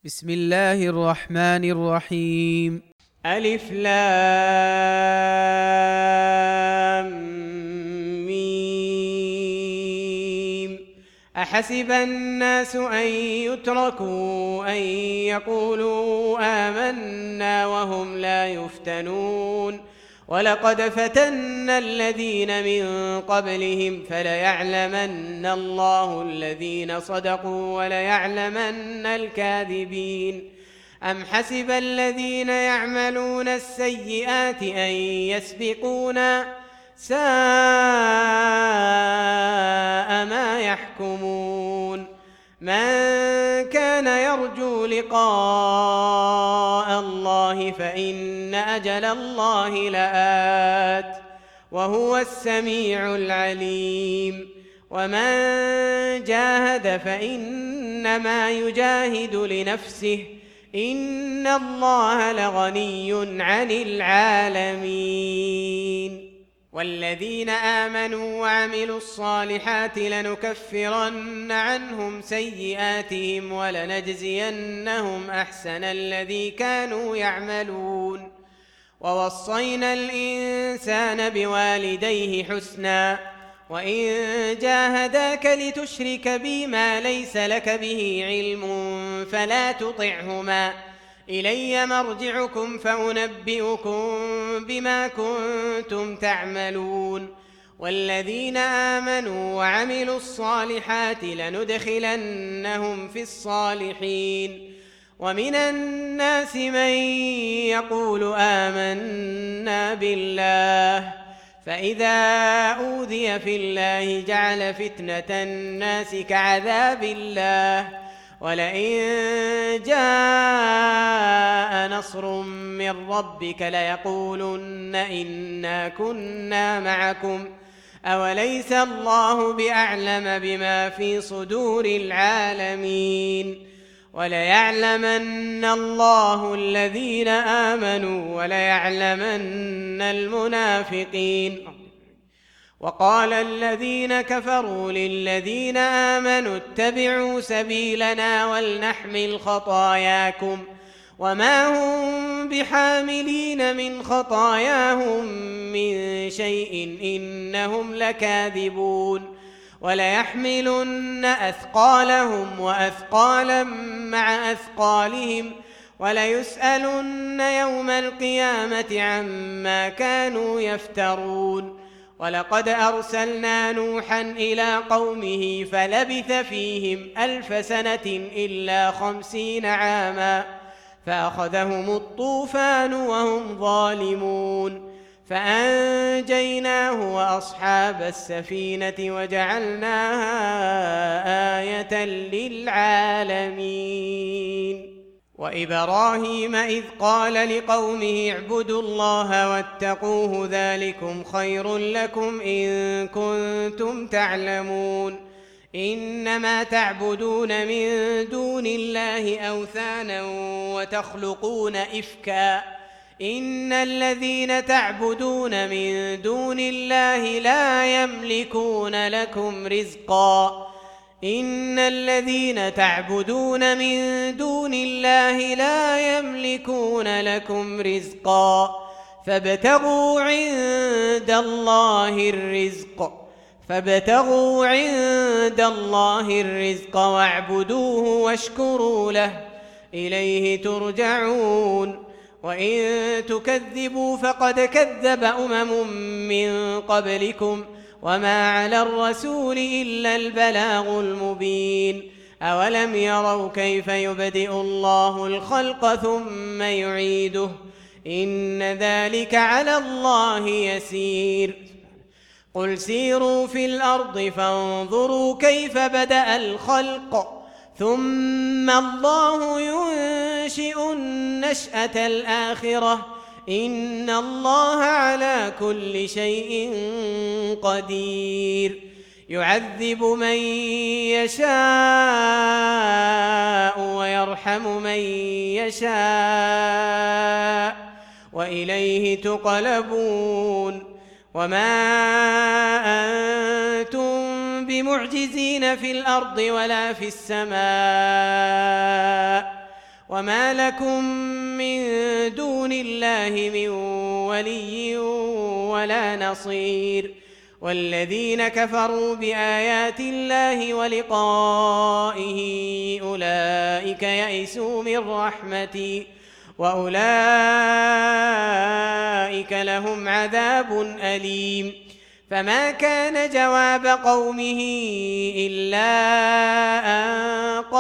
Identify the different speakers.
Speaker 1: بسم الله الرحمن الرحيم.
Speaker 2: ألف لام ميم. أحسب الناس أن يتركوا أن يقولوا آمنا وهم لا يفتنون ولقد فتنا الذين من قبلهم فليعلمن الله الذين صدقوا وليعلمن الكاذبين. أم حسب الذين يعملون السيئات أن يسبقونا ساء ما يحكمون. من كان يرجو لقاء الله فإن أجل الله لآت وهو السميع العليم. ومن جاهد فإنما يجاهد لنفسه إن الله لغني عن العالمين. والذين آمنوا وعملوا الصالحات لنكفرن عنهم سيئاتهم ولنجزينهم أحسن الذي كانوا يعملون. ووصينا الإنسان بوالديه حسنا وإن جاهداك لتشرك بي ما ليس لك به علم فلا تطعهما إلي مرجعكم فأنبئكم بما كنتم تعملون. والذين آمنوا وعملوا الصالحات لندخلنهم في الصالحين. ومن الناس من يقول آمنا بالله فإذا أوذي في الله جعل فتنة الناس كعذاب الله ولئن جاء نصر من ربك ليقولن إنا كنا معكم أوليس الله بأعلم بما في صدور العالمين. وليعلمن الله الذين آمنوا وليعلمن المنافقين. وقال الذين كفروا للذين آمنوا اتبعوا سبيلنا ولنحمل خطاياكم وما هم بحاملين من خطاياهم من شيء إنهم لكاذبون. وليحملن أثقالهم وأثقالا مع أثقالهم وليسألن يوم القيامة عما كانوا يفترون. ولقد أرسلنا نوحا إلى قومه فلبث فيهم 1000 سنة إلا 50 عاما فأخذهم الطوفان وهم ظالمون فأنجيناه وأصحاب السفينة وجعلناها آية للعالمين. وإبراهيم إذ قال لقومه اعبدوا الله واتقوه ذلكم خير لكم إن كنتم تعلمون. إنما تعبدون من دون الله أوثانا وتخلقون إفكا إن الذين تعبدون من دون الله لا يملكون لكم رزقا إن الذين تعبدون من دون الله لا يملكون لكم رزقا فابتغوا عند الله الرزق واعبدوه واشكروا له إليه ترجعون. وإن تكذبوا فقد كذب أمم من قبلكم وما على الرسول إلا البلاغ المبين. أولم يروا كيف يبدئ الله الخلق ثم يعيده إن ذلك على الله يسير. قل سيروا في الأرض فانظروا كيف بدأ الخلق ثم الله ينشئ النشأة الآخرة إن الله على كل شيء قدير. يعذب من يشاء ويرحم من يشاء وإليه تقلبون. وما أنتم بمعجزين في الأرض ولا في السماء وما لكم من دون الله من ولي ولا نصير والذين كفروا بآيات الله ولقائه أولئك يئسوا من رحمتي وأولئك لهم عذاب أليم فما كان جواب قومه إلا أن